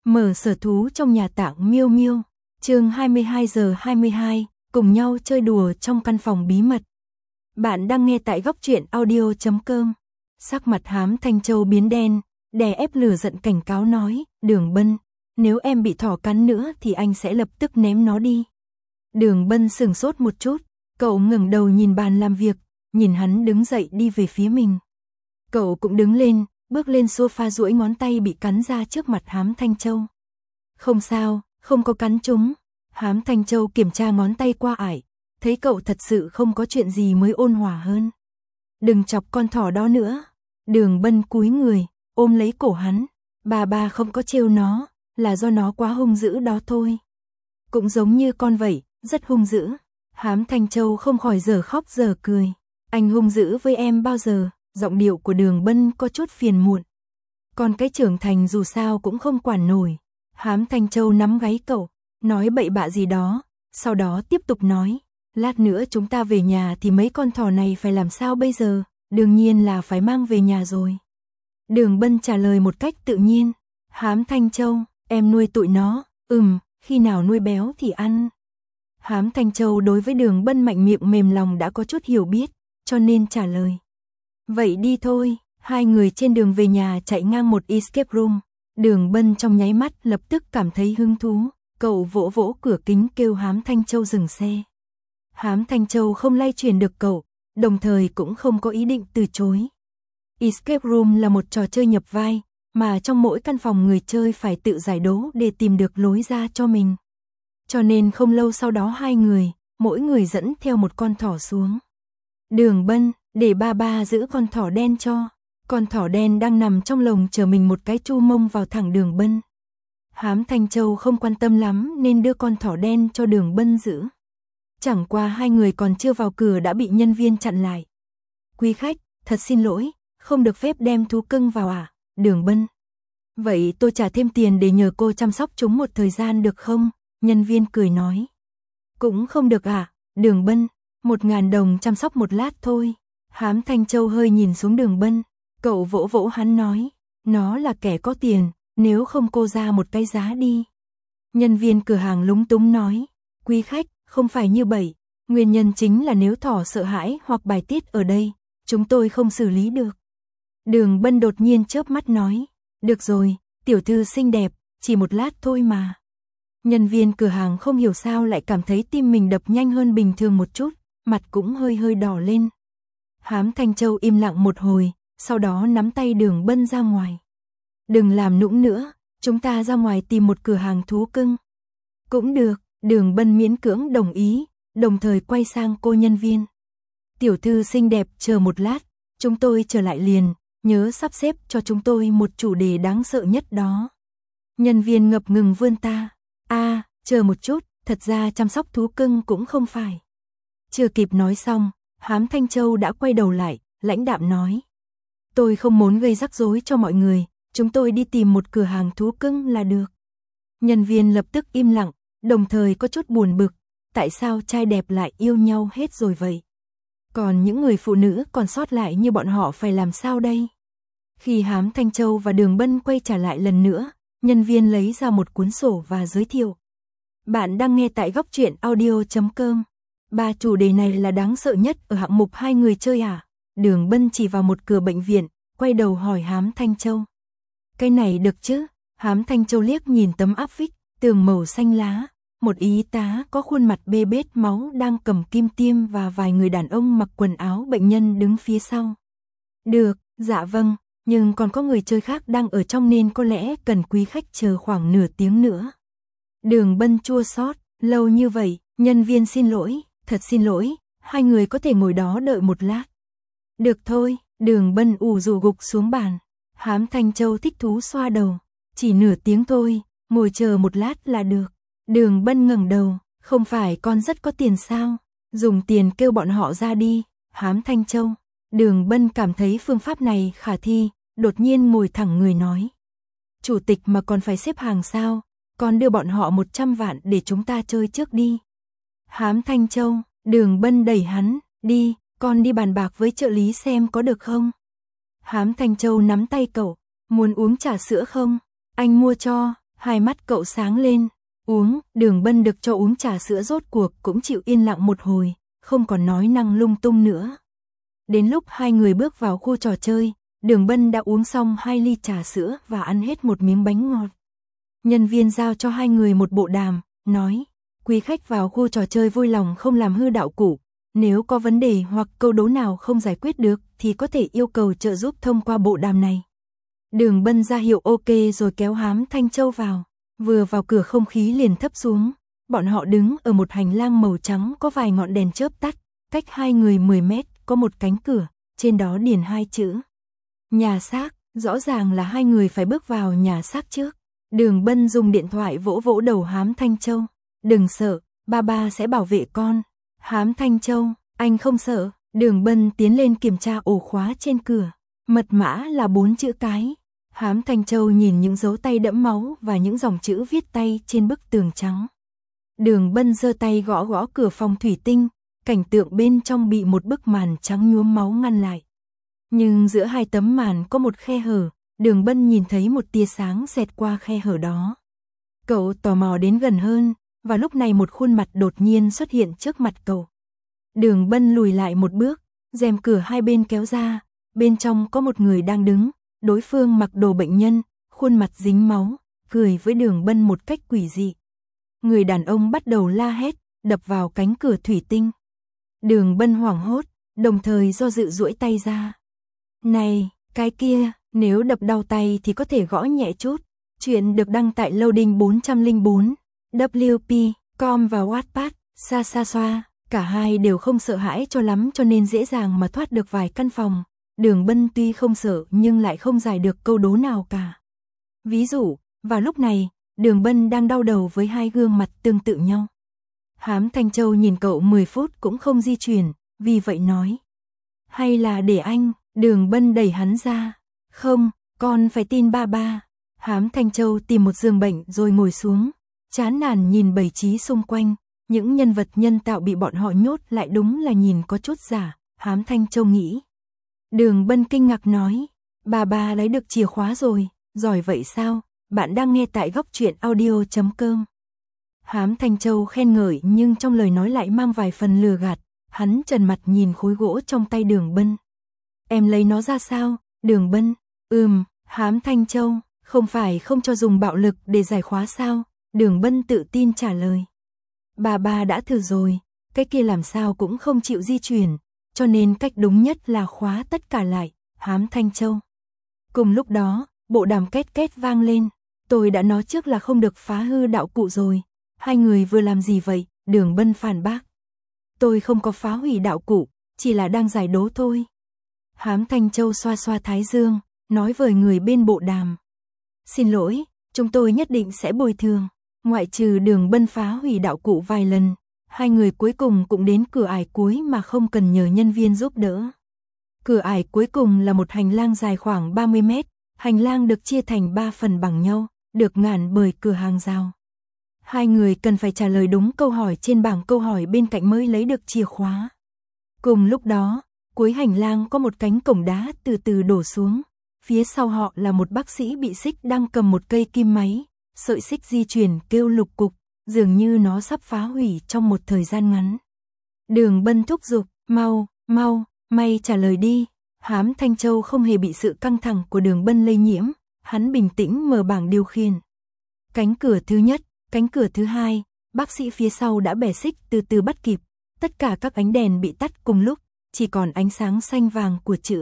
Mở sở thú trong nhà tạng Miêu Miêu, chương 22:22, cùng nhau chơi đùa trong căn phòng bí mật. Bạn đang nghe tại góc truyện audio.com. Sắc mặt Hám Thanh Châu biến đen, đè ép lửa giận cảnh cáo nói, Đường Bân, nếu em bị thỏ cắn nữa thì anh sẽ lập tức ném nó đi. Đường Bân sửng sốt một chút, cậu ngẩng đầu nhìn bàn làm việc, nhìn hắn đứng dậy đi về phía mình. Cậu cũng đứng lên, bước lên sofa duỗi ngón tay bị cắn ra trước mặt Hám Thanh Châu. Không sao, không có cắn trúng. Hám Thanh Châu kiểm tra ngón tay qua ải, thấy cậu thật sự không có chuyện gì mới ôn hòa hơn. Đừng chọc con thỏ đó nữa. Đường Bân cúi người, ôm lấy cổ hắn. Bà không có trêu nó, là do nó quá hung dữ đó thôi. Cũng giống như con vậy, rất hung dữ. Hám Thanh Châu không khỏi giờ khóc giờ cười. Anh hung dữ với em bao giờ? Giọng điệu của Đường Bân có chút phiền muộn. Còn cái trưởng thành dù sao cũng không quản nổi. Hám Thanh Châu nắm gáy cậu, nói bậy bạ gì đó, sau đó tiếp tục nói, lát nữa chúng ta về nhà thì mấy con thỏ này phải làm sao bây giờ? Đương nhiên là phải mang về nhà rồi. Đường Bân trả lời một cách tự nhiên. Hám Thanh Châu, em nuôi tụi nó, khi nào nuôi béo thì ăn. Hám Thanh Châu đối với Đường Bân mạnh miệng mềm lòng đã có chút hiểu biết, cho nên trả lời. Vậy đi thôi. Hai người trên đường về nhà chạy ngang một escape room. Đường Bân trong nháy mắt lập tức cảm thấy hứng thú. Cậu vỗ vỗ cửa kính kêu Hám Thanh Châu dừng xe. Hám Thanh Châu không lay chuyển được cậu, đồng thời cũng không có ý định từ chối. Escape room là một trò chơi nhập vai, mà trong mỗi căn phòng người chơi phải tự giải đố để tìm được lối ra cho mình. Cho nên không lâu sau đó hai người, mỗi người dẫn theo một con thỏ xuống. Đường Bân, để ba giữ con thỏ đen cho. Con thỏ đen đang nằm trong lồng chờ mình một cái chu mông vào thẳng Đường Bân. Hám Thanh Châu không quan tâm lắm nên đưa con thỏ đen cho Đường Bân giữ. Chẳng qua hai người còn chưa vào cửa đã bị nhân viên chặn lại. Quý khách, thật xin lỗi, không được phép đem thú cưng vào à? Đường Bân. Vậy tôi trả thêm tiền để nhờ cô chăm sóc chúng một thời gian được không? Nhân viên cười nói. Cũng không được à? Đường Bân, 1.000 đồng chăm sóc một lát thôi. Hám Thanh Châu hơi nhìn xuống Đường Bân, cậu vỗ vỗ hắn nói, nó là kẻ có tiền, nếu không cô ra một cái giá đi. Nhân viên cửa hàng lúng túng nói, quý khách, không phải như vậy, nguyên nhân chính là nếu thỏ sợ hãi hoặc bài tiết ở đây, chúng tôi không xử lý được. Đường Bân đột nhiên chớp mắt nói, được rồi, tiểu thư xinh đẹp, chỉ một lát thôi mà. Nhân viên cửa hàng không hiểu sao lại cảm thấy tim mình đập nhanh hơn bình thường một chút, mặt cũng hơi đỏ lên. Hám Thanh Châu im lặng một hồi, sau đó nắm tay Đường Bân ra ngoài. Đừng làm nũng nữa, chúng ta ra ngoài tìm một cửa hàng thú cưng. Cũng được, Đường Bân miễn cưỡng đồng ý, đồng thời quay sang cô nhân viên. Tiểu thư xinh đẹp chờ một lát, chúng tôi trở lại liền, nhớ sắp xếp cho chúng tôi một chủ đề đáng sợ nhất đó. Nhân viên ngập ngừng vươn ta. Chờ một chút, thật ra chăm sóc thú cưng cũng không phải. Chưa kịp nói xong, Hám Thanh Châu đã quay đầu lại, lãnh đạm nói. Tôi không muốn gây rắc rối cho mọi người, chúng tôi đi tìm một cửa hàng thú cưng là được. Nhân viên lập tức im lặng, đồng thời có chút buồn bực, tại sao trai đẹp lại yêu nhau hết rồi vậy? Còn những người phụ nữ còn sót lại như bọn họ phải làm sao đây? Khi Hám Thanh Châu và Đường Bân quay trở lại lần nữa, nhân viên lấy ra một cuốn sổ và giới thiệu. Bạn đang nghe tại góc truyện audio.com. 3 chủ đề này là đáng sợ nhất ở hạng mục hai người chơi à? Đường Bân chỉ vào một cửa bệnh viện, quay đầu hỏi Hám Thanh Châu. Cái này được chứ? Hám Thanh Châu liếc nhìn tấm áp phích, tường màu xanh lá, một y tá có khuôn mặt bê bết máu đang cầm kim tiêm và vài người đàn ông mặc quần áo bệnh nhân đứng phía sau. Được, dạ vâng, nhưng còn có người chơi khác đang ở trong nên có lẽ cần quý khách chờ khoảng nửa tiếng nữa. Đường Bân chua xót, lâu như vậy, nhân viên xin lỗi, thật xin lỗi, hai người có thể ngồi đó đợi một lát. Được thôi, Đường Bân ủ rũ gục xuống bàn. Hám Thanh Châu thích thú xoa đầu, chỉ nửa tiếng thôi, ngồi chờ một lát là được. Đường Bân ngẩng đầu, không phải con rất có tiền sao? Dùng tiền kêu bọn họ ra đi. Hám Thanh Châu. Đường Bân cảm thấy phương pháp này khả thi, đột nhiên ngồi thẳng người nói. Chủ tịch mà còn phải xếp hàng sao? Con đưa bọn họ 100 vạn để chúng ta chơi trước đi. Hám Thanh Châu, Đường Bân đẩy hắn, đi, con đi bàn bạc với trợ lý xem có được không? Hám Thanh Châu nắm tay cậu, muốn uống trà sữa không? Anh mua cho, Hai mắt cậu sáng lên. Uống, Đường Bân được cho uống trà sữa rốt cuộc cũng chịu yên lặng một hồi, không còn nói năng lung tung nữa. Đến lúc hai người bước vào khu trò chơi, Đường Bân đã uống xong 2 ly trà sữa và ăn hết một miếng bánh ngọt. Nhân viên giao cho hai người một bộ đàm, nói, quý khách vào khu trò chơi vui lòng không làm hư đạo cụ. Nếu có vấn đề hoặc câu đố nào không giải quyết được thì có thể yêu cầu trợ giúp thông qua bộ đàm này. Đường Bân ra hiệu ok rồi kéo Hám Thanh Châu vào. Vừa vào cửa không khí liền thấp xuống. Bọn họ đứng ở một hành lang màu trắng có vài ngọn đèn chớp tắt. Cách hai người 10 mét có một cánh cửa, trên đó điền 2 chữ. Nhà xác, rõ ràng là hai người phải bước vào nhà xác trước. Đường Bân dùng điện thoại vỗ vỗ đầu Hám Thanh Châu. Đừng sợ, ba sẽ bảo vệ con. Hám Thanh Châu, anh không sợ. Đường Bân tiến lên kiểm tra ổ khóa trên cửa. Mật mã là 4 chữ cái. Hám Thanh Châu nhìn những dấu tay đẫm máu và những dòng chữ viết tay trên bức tường trắng. Đường Bân giơ tay gõ gõ cửa phòng thủy tinh, cảnh tượng bên trong bị một bức màn trắng nhuốm máu ngăn lại. Nhưng giữa hai tấm màn có một khe hở, Đường Bân nhìn thấy một tia sáng xẹt qua khe hở đó. Cậu tò mò đến gần hơn, và lúc này một khuôn mặt đột nhiên xuất hiện trước mặt cậu. Đường Bân lùi lại một bước, rèm cửa hai bên kéo ra, bên trong có một người đang đứng, đối phương mặc đồ bệnh nhân, khuôn mặt dính máu, cười với Đường Bân một cách quỷ dị. Người đàn ông bắt đầu la hét, đập vào cánh cửa thủy tinh. Đường Bân hoảng hốt, đồng thời do dự duỗi tay ra. Này, cái kia, nếu đập đau tay thì có thể gõ nhẹ chút. Chuyện được đăng tại Loading 404, WP.com và Wattpad, xa xoa. Cả hai đều không sợ hãi cho lắm cho nên dễ dàng mà thoát được vài căn phòng. Đường Bân tuy không sợ nhưng lại không giải được câu đố nào cả. Ví dụ, vào lúc này, Đường Bân đang đau đầu với hai gương mặt tương tự nhau. Hám Thanh Châu nhìn cậu 10 phút cũng không di chuyển, vì vậy nói. Hay là để anh, Đường Bân đẩy hắn ra. Không, con phải tin ba. Hám Thanh Châu tìm một giường bệnh rồi ngồi xuống, chán nản nhìn bầy trí xung quanh. Những nhân vật nhân tạo bị bọn họ nhốt lại đúng là nhìn có chút giả, Hám Thanh Châu nghĩ. Đường Bân kinh ngạc nói, bà lấy được chìa khóa rồi, giỏi vậy sao? Bạn đang nghe tại Góc Truyện Audio.com. Hám Thanh Châu khen ngợi nhưng trong lời nói lại mang vài phần lừa gạt, hắn trần mặt nhìn khối gỗ trong tay Đường Bân. Em lấy nó ra sao? Đường Bân, Hám Thanh Châu, không phải không cho dùng bạo lực để giải khóa sao? Đường Bân tự tin trả lời. Bà đã thử rồi, cái kia làm sao cũng không chịu di chuyển, cho nên cách đúng nhất là khóa tất cả lại, Hám Thanh Châu. Cùng lúc đó, bộ đàm két két vang lên, tôi đã nói trước là không được phá hư đạo cụ rồi. Hai người vừa làm gì vậy? Đường Bân phản bác. Tôi không có phá hủy đạo cụ, chỉ là đang giải đố thôi. Hám Thanh Châu xoa xoa thái dương, nói với người bên bộ đàm. Xin lỗi, chúng tôi nhất định sẽ bồi thường. Ngoại trừ Đường Bân phá hủy đạo cụ vài lần, hai người cuối cùng cũng đến cửa ải cuối mà không cần nhờ nhân viên giúp đỡ. Cửa ải cuối cùng là một hành lang dài khoảng 30 mét, hành lang được chia thành 3 phần bằng nhau, được ngăn bởi cửa hàng rào. Hai người cần phải trả lời đúng câu hỏi trên bảng câu hỏi bên cạnh mới lấy được chìa khóa. Cùng lúc đó, cuối hành lang có một cánh cổng đá từ từ đổ xuống, phía sau họ là một bác sĩ bị xích đang cầm một cây kim máy. Sợi xích di chuyển kêu lục cục, dường như nó sắp phá hủy trong một thời gian ngắn. Đường Bân thúc giục, mau, may trả lời đi. Hám Thanh Châu không hề bị sự căng thẳng của Đường Bân lây nhiễm, hắn bình tĩnh mở bảng điều khiển. Cánh cửa thứ nhất, cánh cửa thứ hai, bác sĩ phía sau đã bẻ xích từ từ bắt kịp, tất cả các ánh đèn bị tắt cùng lúc, chỉ còn ánh sáng xanh vàng của chữ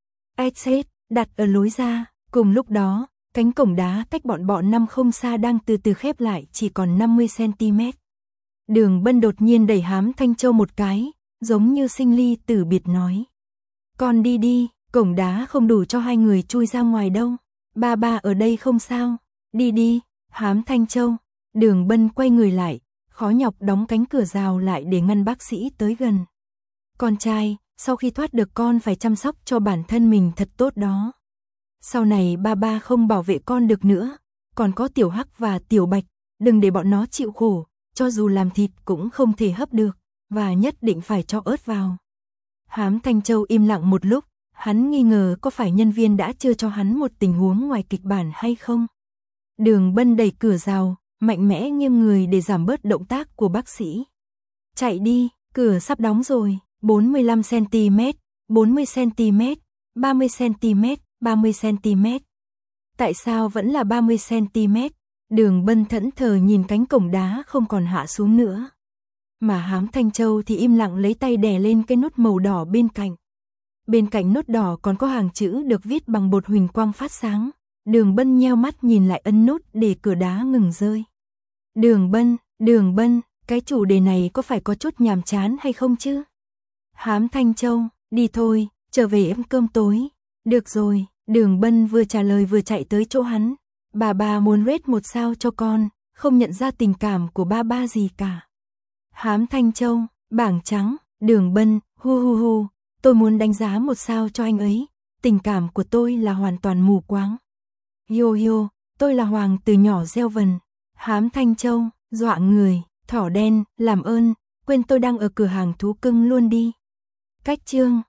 Exit đặt ở lối ra. Cùng lúc đó, cánh cổng đá cách bọn 5 không xa đang từ từ khép lại chỉ còn 50 cm. Đường Bân đột nhiên đẩy Hám Thanh Châu một cái, giống như sinh ly tử biệt nói. Con đi, cổng đá không đủ cho hai người chui ra ngoài đâu. Ba ở đây không sao. Đi, Hám Thanh Châu. Đường Bân quay người lại, khó nhọc đóng cánh cửa rào lại để ngăn bác sĩ tới gần. Con trai, sau khi thoát được con phải chăm sóc cho bản thân mình thật tốt đó. Sau này ba không bảo vệ con được nữa, còn có Tiểu Hắc và Tiểu Bạch, đừng để bọn nó chịu khổ, cho dù làm thịt cũng không thể hấp được, và nhất định phải cho ớt vào. Hám Thanh Châu im lặng một lúc, hắn nghi ngờ có phải nhân viên đã chưa cho hắn một tình huống ngoài kịch bản hay không. Đường Bân đẩy cửa rào, mạnh mẽ nghiêng người để giảm bớt động tác của bác sĩ. Chạy đi, cửa sắp đóng rồi, 45cm, 40cm, 30cm, 30cm. Tại sao vẫn là 30cm? Đường Bân thẫn thờ nhìn cánh cổng đá không còn hạ xuống nữa. Mà Hám Thanh Châu thì im lặng lấy tay đè lên cái nút màu đỏ bên cạnh. Bên cạnh nút đỏ còn có hàng chữ được viết bằng bột huỳnh quang phát sáng. Đường Bân nheo mắt nhìn lại ấn nút để cửa đá ngừng rơi. Đường Bân, cái chủ đề này có phải có chút nhàm chán hay không chứ? Hám Thanh Châu, đi thôi, trở về ăn cơm tối. Được rồi, Đường Bân vừa trả lời vừa chạy tới chỗ hắn. Bà muốn rate 1 sao cho con, không nhận ra tình cảm của ba gì cả. Hám Thanh Châu, bảng trắng, Đường Bân, hu, tôi muốn đánh giá 1 sao cho anh ấy. Tình cảm của tôi là hoàn toàn mù quáng. Yo, tôi là hoàng từ nhỏ gieo vần. Hám Thanh Châu, dọa người, thỏ đen, làm ơn, quên tôi đang ở cửa hàng thú cưng luôn đi. Cách chương